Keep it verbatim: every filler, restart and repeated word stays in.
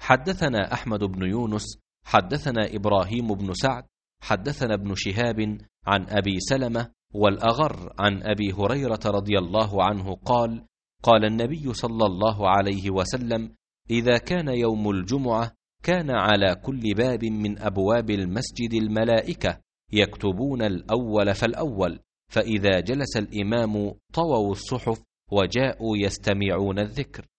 حدثنا أحمد بن يونس حدثنا إبراهيم بن سعد حدثنا ابن شهاب عن أبي سلمة والأغر عن أبي هريرة رضي الله عنه قال: قال النبي صلى الله عليه وسلم: إذا كان يوم الجمعة كان على كل باب من أبواب المسجد الملائكة يكتبون الأول فالأول، فإذا جلس الإمام طووا الصحف وجاءوا يستمعون الذكر،